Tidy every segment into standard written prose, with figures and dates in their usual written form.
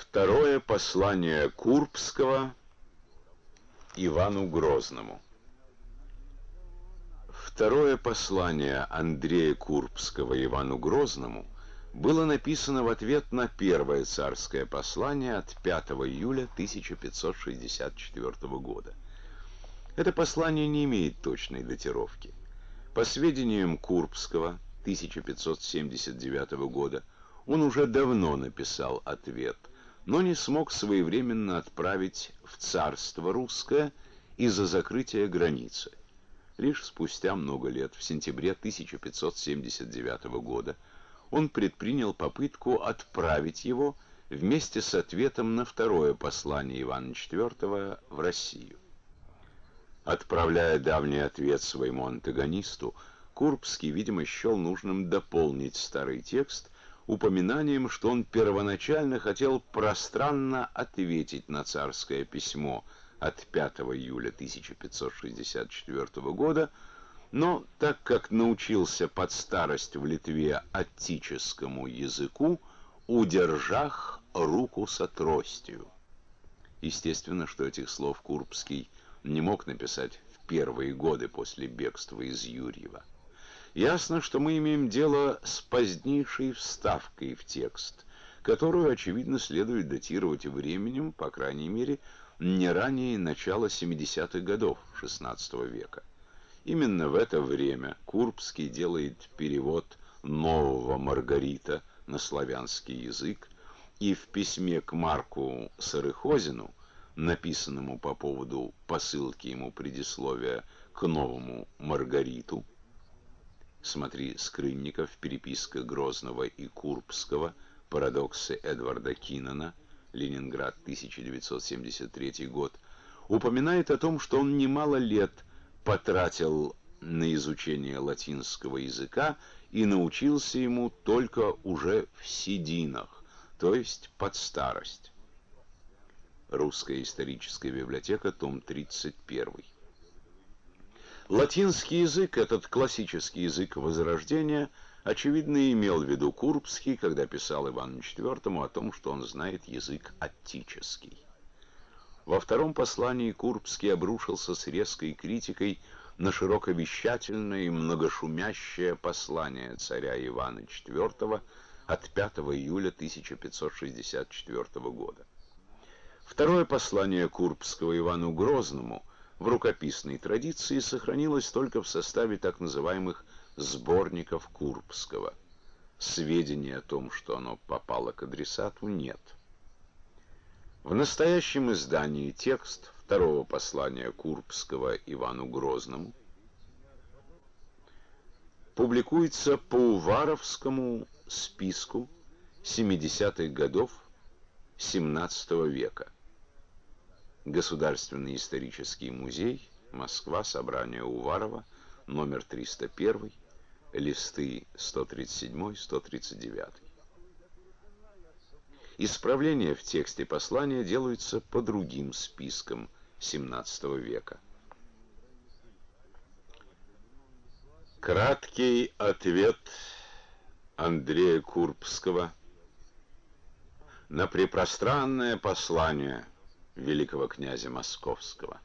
Второе послание Курбского Ивану Грозному. Второе послание Андрея Курбского Ивану Грозному было написано в ответ на первое царское послание от 5 июля 1564 года. Это послание не имеет точной датировки. По сведениям Курбского 1579 года, он уже давно написал ответ, но не смог своевременно отправить в царство русское из-за закрытия границы. Лишь спустя много лет, в сентябре 1579 года, он предпринял попытку отправить его вместе с ответом на второе послание Ивана IV в Россию. Отправляя давний ответ своему антагонисту, Курбский, видимо, счел нужным дополнить старый текст упоминанием, что он первоначально хотел пространно ответить на царское письмо от 5 июля 1564 года, но так как научился под старость в Литве аттическому языку, удержах руку со тростью. Естественно, что этих слов Курбский не мог написать в первые годы после бегства из Юрьева. Ясно, что мы имеем дело с позднейшей вставкой в текст, которую, очевидно, следует датировать временем, по крайней мере, не ранее начала 70-х годов XVI века. Именно в это время Курбский делает перевод нового Маргарита на славянский язык, и в письме к Марку Сарыхозину, написанному по поводу посылки ему предисловия к новому Маргариту, смотри Скрынников, переписка Грозного и Курбского, парадоксы Эдварда Киннана, Ленинград, 1973 год, упоминает о том, что он немало лет потратил на изучение латинского языка и научился ему только уже в сединах, то есть под старость. Русская историческая библиотека, том 31. Латинский язык, этот классический язык Возрождения, очевидно, имел в виду Курбский, когда писал Ивану IV о том, что он знает язык аттический. Во втором послании Курбский обрушился с резкой критикой на широковещательное и многошумящее послание царя Ивана IV от 5 июля 1564 года. Второе послание Курбского Ивану Грозному в рукописной традиции сохранилось только в составе так называемых сборников Курбского. Сведений о том, что оно попало к адресату, нет. В настоящем издании текст второго послания Курбского Ивану Грозному публикуется по Уваровскому списку 70-х годов XVII века. Государственный исторический музей, Москва, собрание Уварова, номер 301, листы 137-139. Исправления в тексте послания делаются по другим спискам XVII века. Краткий ответ Андрея Курбского на препространное послание великого князя Московского.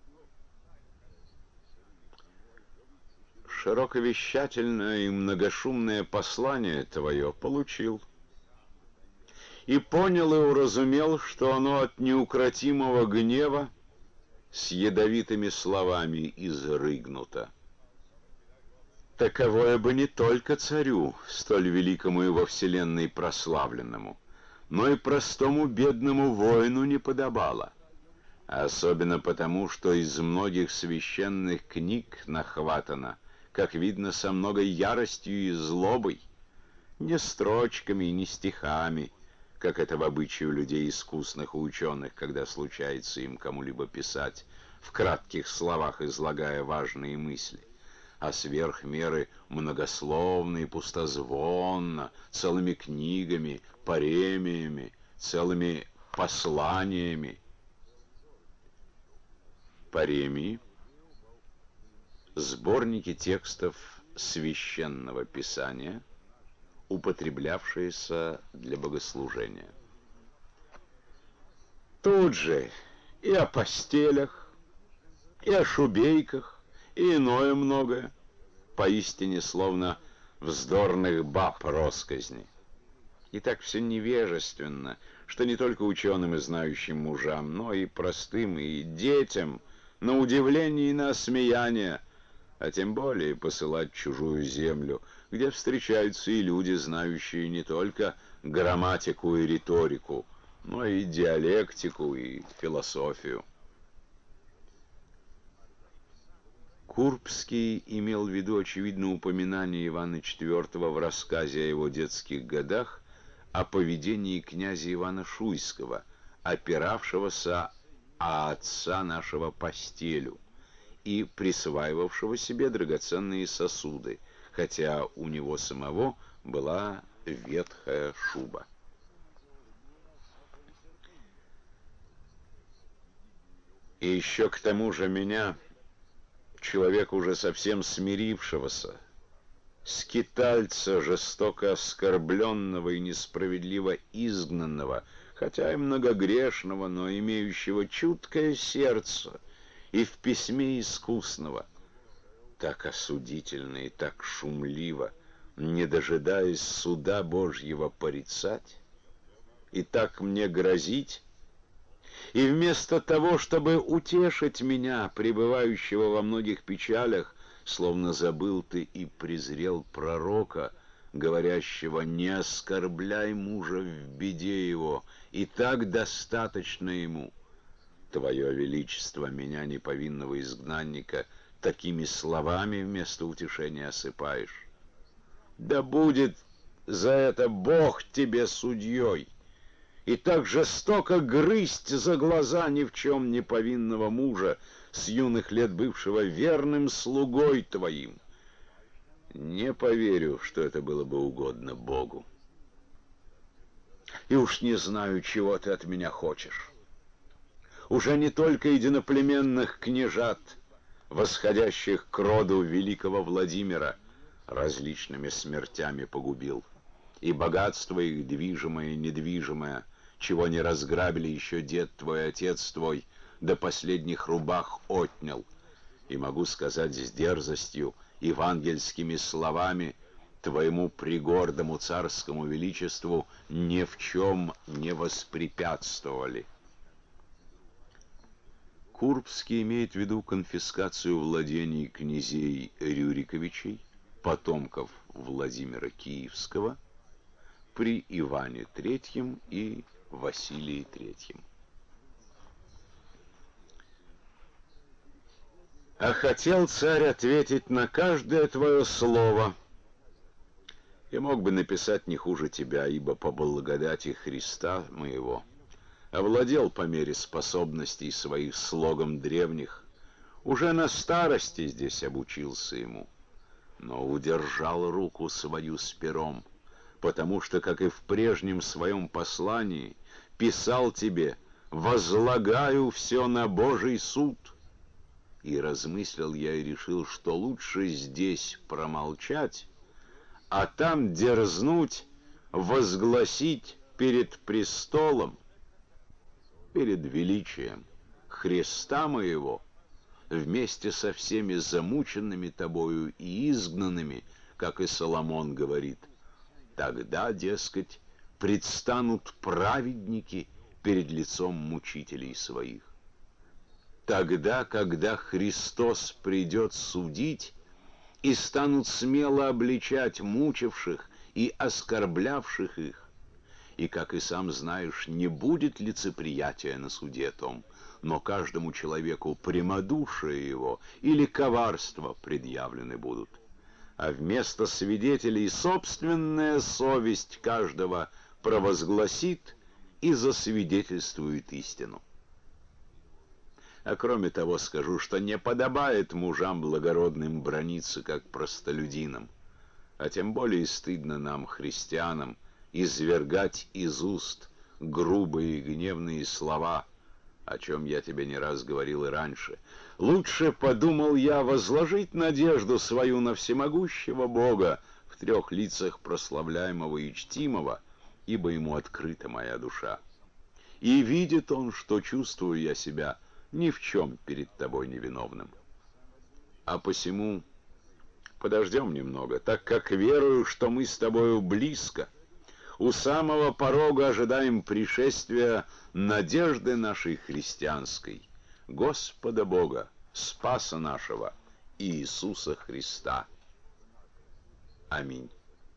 Широковещательное и многошумное послание твое получил, и понял и уразумел, что оно от неукротимого гнева с ядовитыми словами изрыгнуто. Таковое бы не только царю, столь великому и во вселенной прославленному, но и простому бедному воину не подобало, особенно потому, что из многих священных книг нахватано, как видно, со многой яростью и злобой, не строчками и не стихами, как это в обычае у людей искусных и ученых, когда случается им кому-либо писать, в кратких словах излагая важные мысли, а сверх меры многословно и пустозвонно, целыми книгами, паремиями, целыми посланиями. Паремии — сборники текстов священного писания, употреблявшиеся для богослужения. тут же и о постелях, и о шубейках, и иное многое, поистине словно вздорных баб росказни. И так все невежественно, что не только ученым и знающим мужам, но и простым, и детям, на удивление и на осмеяние, а тем более посылать чужую землю, где встречаются и люди, знающие не только грамматику и риторику, но и диалектику и философию. Курбский имел в виду, очевидно, упоминание Ивана IV в рассказе о его детских годах о поведении князя Ивана Шуйского, опиравшегося о отца нашего постелю и присваивавшего себе драгоценные сосуды, хотя у него самого была ветхая шуба. И еще к тому же меня, человека уже совсем смирившегося, скитальца, жестоко оскорбленного и несправедливо изгнанного, хотя и многогрешного, но имеющего чуткое сердце, и в письме искусного, так осудительно и так шумливо, не дожидаясь суда Божьего, порицать, и так мне грозить, и вместо того, чтобы утешить меня, пребывающего во многих печалях, словно забыл ты и презрел пророка, говорящего: «Не оскорбляй мужа в беде его, и так достаточно ему». Твое величество меня, неповинного изгнанника, такими словами вместо утешения осыпаешь. Да будет за это Бог тебе судьей, и так жестоко грызть за глаза ни в чем не повинного мужа, с юных лет бывшего верным слугой твоим. Не поверю, что это было бы угодно Богу. И уж не знаю, чего ты от меня хочешь. Уже не только единоплеменных княжат, восходящих к роду великого Владимира, различными смертями погубил, и богатство их движимое и недвижимое, чего не разграбили еще дед твой, отец твой, до последних рубах отнял. И могу сказать с дерзостью, евангельскими словами, твоему пригордому царскому величеству ни в чем не воспрепятствовали. Курбский имеет в виду конфискацию владений князей Рюриковичей, потомков Владимира Киевского, при Иване III и Василии III. А хотел царь ответить на каждое твое слово, и мог бы написать не хуже тебя, ибо по благодати Христа моего овладел по мере способностей своих слогом древних, уже на старости здесь обучился ему, но удержал руку свою с пером, потому что, как и в прежнем своем послании, писал тебе: «Возлагаю все на Божий суд». И размыслил я и решил, что лучше здесь промолчать, а там дерзнуть, возгласить перед престолом, перед величием Христа моего, вместе со всеми замученными тобою и изгнанными, как и Соломон говорит. Тогда, дескать, предстанут праведники перед лицом мучителей своих. Тогда, когда Христос придет судить, и станут смело обличать мучивших и оскорблявших их, и, как и сам знаешь, не будет лицеприятия на суде том, но каждому человеку прямодушие его или коварство предъявлены будут. А вместо свидетелей собственная совесть каждого провозгласит и засвидетельствует истину. А кроме того скажу, что не подобает мужам благородным браниться, как простолюдинам, а тем более стыдно нам, христианам, извергать из уст грубые и гневные слова, о чем я тебе не раз говорил и раньше. Лучше, подумал я, возложить надежду свою на всемогущего Бога, в трех лицах прославляемого и чтимого, ибо ему открыта моя душа. и видит он, что чувствую я себя ни в чем перед тобой невиновным. А посему подождем немного, так как верую, что мы с тобою близко. У самого порога ожидаем пришествия надежды нашей христианской, Господа Бога, Спаса нашего, Иисуса Христа. Аминь.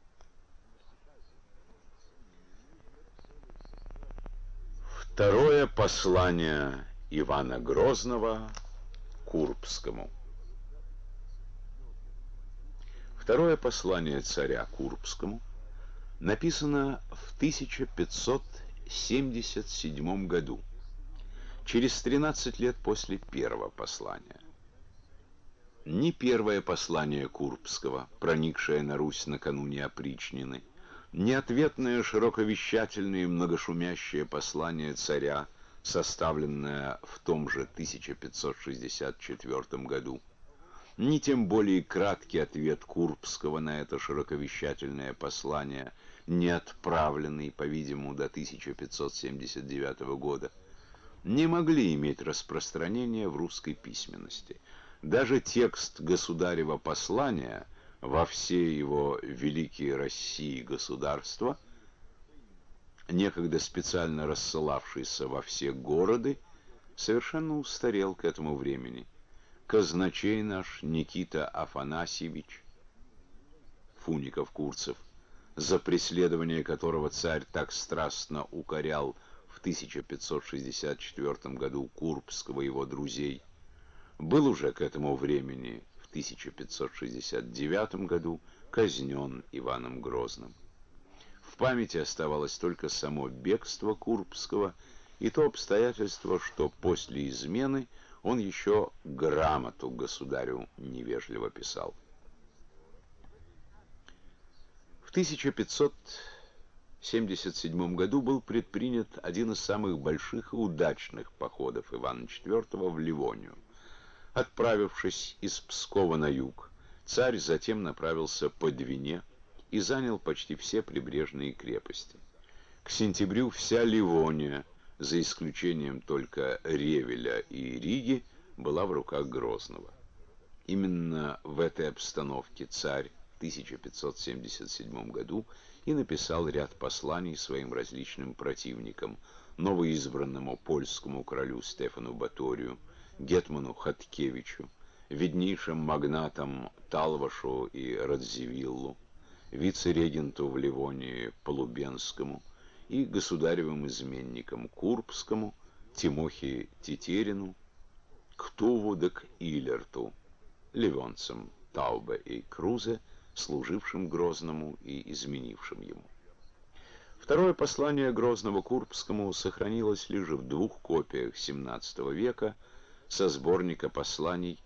Второе послание Ивана Грозного Курбскому. Второе послание царя Курбскому написано в 1577 году, через 13 лет после первого послания. Ни первое послание Курбского, проникшее на Русь накануне опричнины, ни ответное широковещательное и многошумящее послание царя, составленное в том же 1564 году, ни тем более краткий ответ Курбского на это широковещательное послание, не отправленный, по-видимому, до 1579 года, не могли иметь распространения в русской письменности. Даже текст государева послания во все его великие России государства, некогда специально рассылавшийся во все города, совершенно устарел к этому времени. Казначей наш Никита Афанасьевич Фуников-Курцев, за преследование которого царь так страстно укорял в 1564 году Курбского и его друзей, был уже к этому времени, в 1569 году, казнен Иваном Грозным. В памяти оставалось только само бегство Курбского и то обстоятельство, что после измены он еще грамоту государю невежливо писал. В 1577 году был предпринят один из самых больших и удачных походов Ивана IV в Ливонию. Отправившись из Пскова на юг, царь затем направился по Двине и занял почти все прибрежные крепости. К сентябрю вся Ливония, за исключением только Ревеля и Риги, была в руках Грозного. Именно в этой обстановке царь в 1577 году и написал ряд посланий своим различным противникам: новоизбранному польскому королю Стефану Баторию, гетману Хаткевичу, виднейшим магнатам Талвашу и Радзивиллу, вице-регенту в Ливонии Полубенскому и государевым изменникам Курбскому, Тимохи Тетерину, Ктуву да к Илерту, ливонцам Таубе и Крузе, служившим Грозному и изменившим ему. Второе послание Грозного Курбскому сохранилось лишь в двух копиях XVII века со сборника посланий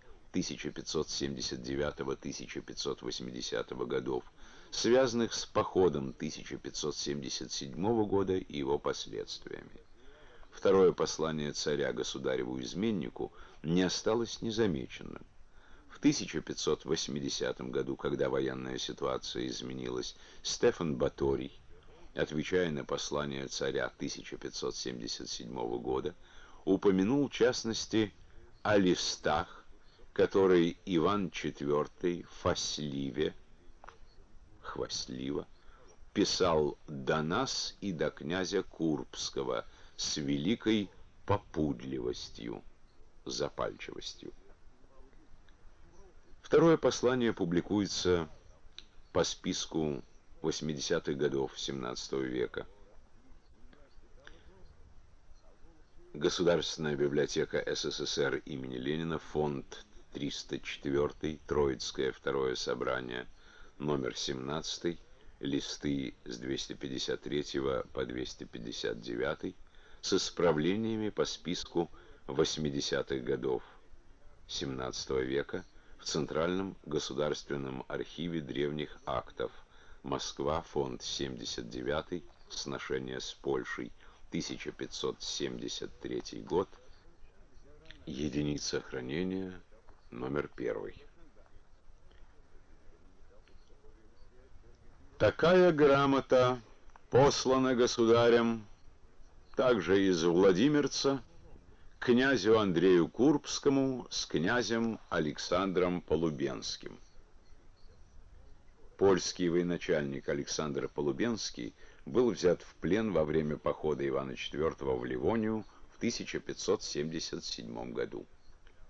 1579-1580 годов, связанных с походом 1577 года и его последствиями. Второе послание царя государеву изменнику не осталось незамеченным. В 1580 году, когда военная ситуация изменилась, Стефан Баторий, отвечая на послание царя 1577 года, упомянул в частности о листах, которые Иван IV хвастливо писал до нас и до князя Курбского с великой попудливостью, запальчивостью. Второе послание публикуется по списку 80-х годов XVII века. Государственная библиотека СССР имени Ленина, фонд 304, Троицкое второе собрание, номер 17, листы с 253 по 259, с исправлениями по списку 80-х годов XVII века в Центральном государственном архиве древних актов, Москва, фонд 79, сношение с Польшей, 1573 год, единица хранения, номер 1. Такая грамота послана государем Также из Владимирца князю Андрею Курбскому с князем Александром Полубенским. Польский военачальник Александр Полубенский был взят в плен во время похода Ивана IV в Ливонию в 1577 году.